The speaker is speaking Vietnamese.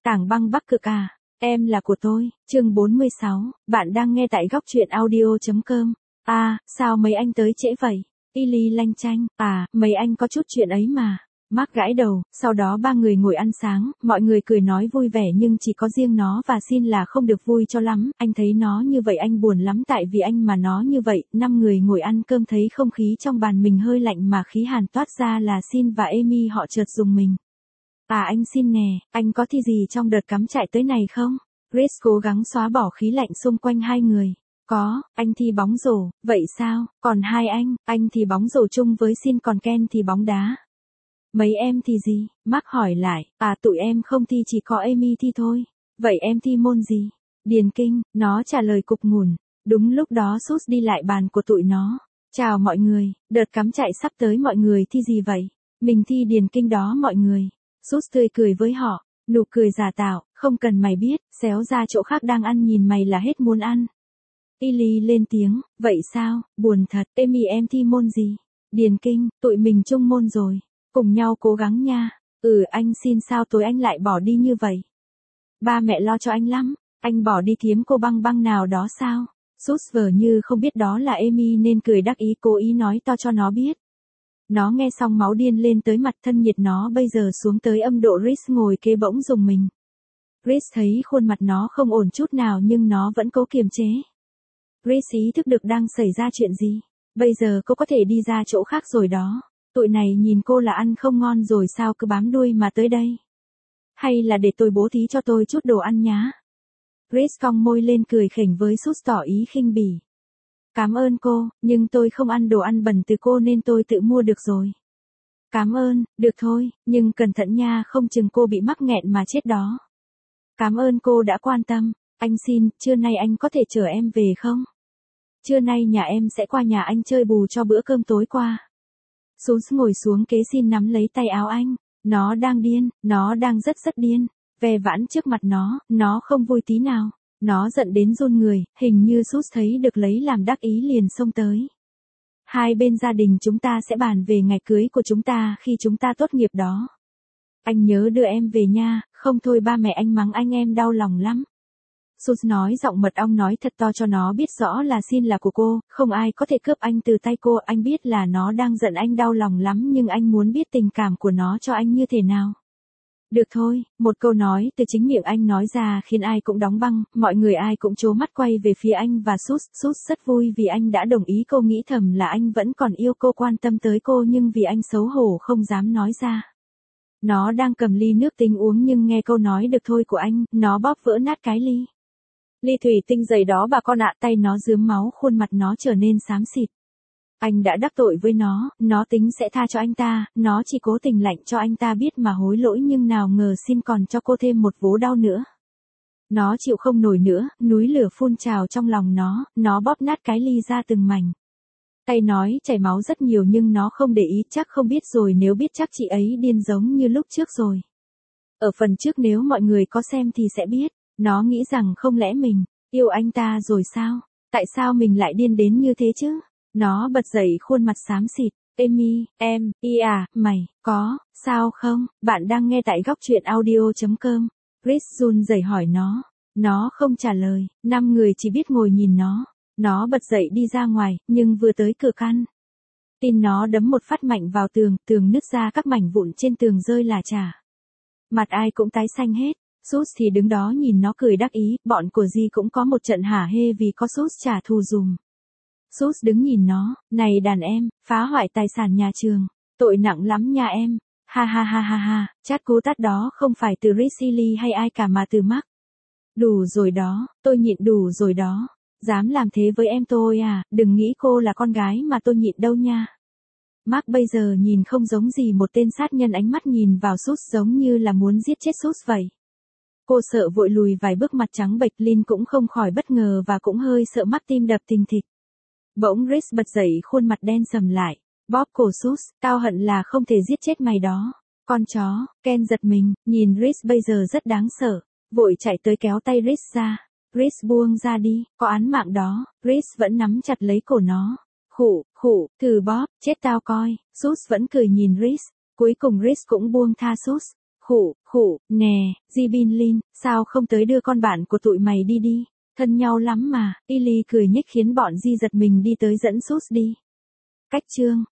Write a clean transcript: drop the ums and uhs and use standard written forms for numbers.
Tảng băng Bắc Cực à, em là của tôi, chương 46, bạn đang nghe tại góc truyện audio.com. À, sao mấy anh tới trễ vậy? Tilly lanh chanh, à, mấy anh có chút chuyện ấy mà. Mark gãi đầu, sau đó ba người ngồi ăn sáng, mọi người cười nói vui vẻ nhưng chỉ có riêng nó và Sin là không được vui cho lắm, anh thấy nó như vậy anh buồn lắm tại vì anh mà nó như vậy, 5 người ngồi ăn cơm thấy không khí trong bàn mình hơi lạnh mà khí hàn toát ra là Sin và Amy họ chợt rùng mình. À anh Sin nè, anh có thi gì trong đợt cắm trại tới này không? Grace cố gắng xóa bỏ khí lạnh xung quanh hai người. Có, anh thi bóng rổ, vậy sao, còn hai anh thì bóng rổ chung với Sin còn Ken thì bóng đá. Mấy em thì gì? Mark hỏi lại, à tụi em không thi chỉ có Amy thi thôi. Vậy em thi môn gì? Điền kinh, nó trả lời cục ngủn. Đúng lúc đó Sus đi lại bàn của tụi nó. Chào mọi người, đợt cắm trại sắp tới mọi người thi gì vậy? Mình thi điền kinh đó mọi người. Sus tươi cười với họ, nụ cười giả tạo, không cần mày biết, xéo ra chỗ khác đang ăn nhìn mày là hết muốn ăn. Tilly lên tiếng, vậy sao, buồn thật, Amy em thi môn gì? Điền kinh, tụi mình chung môn rồi. Cùng nhau cố gắng nha. Anh Sin sao tối anh lại bỏ đi như vậy? Ba mẹ lo cho anh lắm, anh bỏ đi kiếm cô băng băng nào đó sao? Sus vờ như không biết đó là Amy nên cười đắc ý cố ý nói to cho nó biết. Nó nghe xong máu điên lên tới mặt thân nhiệt nó bây giờ xuống tới âm độ Reese ngồi kế bỗng rùng mình. Reese thấy khuôn mặt nó không ổn chút nào nhưng nó vẫn cố kiềm chế. Reese ý thức được đang xảy ra chuyện gì. Bây giờ cô có thể đi ra chỗ khác rồi đó. Tụi này nhìn cô là ăn không ngon rồi sao cứ bám đuôi mà tới đây. Hay là để tôi bố thí cho tôi chút đồ ăn nhá. Grace cong môi lên cười khỉnh với Sus tỏ ý khinh bỉ. Cảm ơn cô, nhưng tôi không ăn đồ ăn bẩn từ cô nên tôi tự mua được rồi. Cảm ơn, được thôi, nhưng cẩn thận nha không chừng cô bị mắc nghẹn mà chết đó. Cảm ơn cô đã quan tâm, anh Sin, trưa nay anh có thể chở em về không? Trưa nay nhà em sẽ qua nhà anh chơi bù cho bữa cơm tối qua. Sus ngồi xuống kế Sin nắm lấy tay áo anh, nó đang điên, nó đang rất điên, ve vãn trước mặt nó không vui tí nào, nó giận đến run người, hình như Sus thấy được lấy làm đắc ý liền xông tới. Hai bên gia đình chúng ta sẽ bàn về ngày cưới của chúng ta khi chúng ta tốt nghiệp đó. Anh nhớ đưa em về nha, không thôi ba mẹ anh mắng anh em đau lòng lắm. Sus nói giọng mật ong nói thật to cho nó biết rõ là Sin là của cô, không ai có thể cướp anh từ tay cô, anh biết là nó đang giận anh đau lòng lắm nhưng anh muốn biết tình cảm của nó cho anh như thế nào. Được thôi, một câu nói từ chính miệng anh nói ra khiến ai cũng đóng băng, mọi người ai cũng trố mắt quay về phía anh và Sus rất vui vì anh đã đồng ý cô nghĩ thầm là anh vẫn còn yêu cô quan tâm tới cô nhưng vì anh xấu hổ không dám nói ra. Nó đang cầm ly nước tính uống nhưng nghe câu nói được thôi của anh, nó bóp vỡ nát cái ly. Ly thủy tinh dày đó bà con ạ, tay nó rướm máu khuôn mặt nó trở nên xám xịt. Anh đã đắc tội với nó tính sẽ tha cho anh ta, nó chỉ cố tình lạnh cho anh ta biết mà hối lỗi nhưng nào ngờ Sin còn cho cô thêm một vố đau nữa. Nó chịu không nổi nữa, núi lửa phun trào trong lòng nó bóp nát cái ly ra từng mảnh. Tay nói chảy máu rất nhiều nhưng nó không để ý chắc không biết rồi nếu biết chắc chị ấy điên giống như lúc trước rồi. Ở phần trước nếu mọi người có xem thì sẽ biết. Nó nghĩ rằng không lẽ mình yêu anh ta rồi sao? Tại sao mình lại điên đến như thế chứ? Nó bật dậy khuôn mặt xám xịt. Amy, em, mày, có, sao không? Bạn đang nghe tại góc truyện audio.com. Chris run rẩy hỏi nó. Nó không trả lời, 5 người chỉ biết ngồi nhìn nó. Nó bật dậy đi ra ngoài, nhưng vừa tới cửa căn tin nó đấm một phát mạnh vào tường nứt ra các mảnh vụn trên tường rơi là chả. Mặt ai cũng tái xanh hết. Sus thì đứng đó nhìn nó cười đắc ý, bọn của Di cũng có một trận hả hê vì có Sus trả thù dùm. Sus đứng nhìn nó, này đàn em, phá hoại tài sản nhà trường, tội nặng lắm nha em, ha, chát cú tát đó không phải từ Risili hay ai cả mà từ Mark. Đủ rồi đó, tôi nhịn đủ rồi đó, dám làm thế với em tôi à, đừng nghĩ cô là con gái mà tôi nhịn đâu nha. Mark bây giờ nhìn không giống gì một tên sát nhân, ánh mắt nhìn vào Sus giống như là muốn giết chết Sus vậy. Cô sợ vội lùi vài bước mặt trắng bệch, Lin cũng không khỏi bất ngờ và cũng hơi sợ Mark tim đập thình thịch. Bỗng Reese bật dậy khuôn mặt đen sầm lại, bóp cổ Sus, tao hận là không thể giết chết mày đó. Con chó, Ken giật mình, nhìn Reese bây giờ rất đáng sợ, vội chạy tới kéo tay Reese ra. Reese buông ra đi, có án mạng đó, Reese vẫn nắm chặt lấy cổ nó. Khụ, thử bóp, chết tao coi, Sus vẫn cười nhìn Reese, cuối cùng Reese cũng buông tha Sus. Nè, Ji Lin, sao không tới đưa con bạn của tụi mày đi đi, thân nhau lắm mà, Illy cười nhếch khiến bọn Ji giật mình đi tới dẫn Sus đi. Cách chương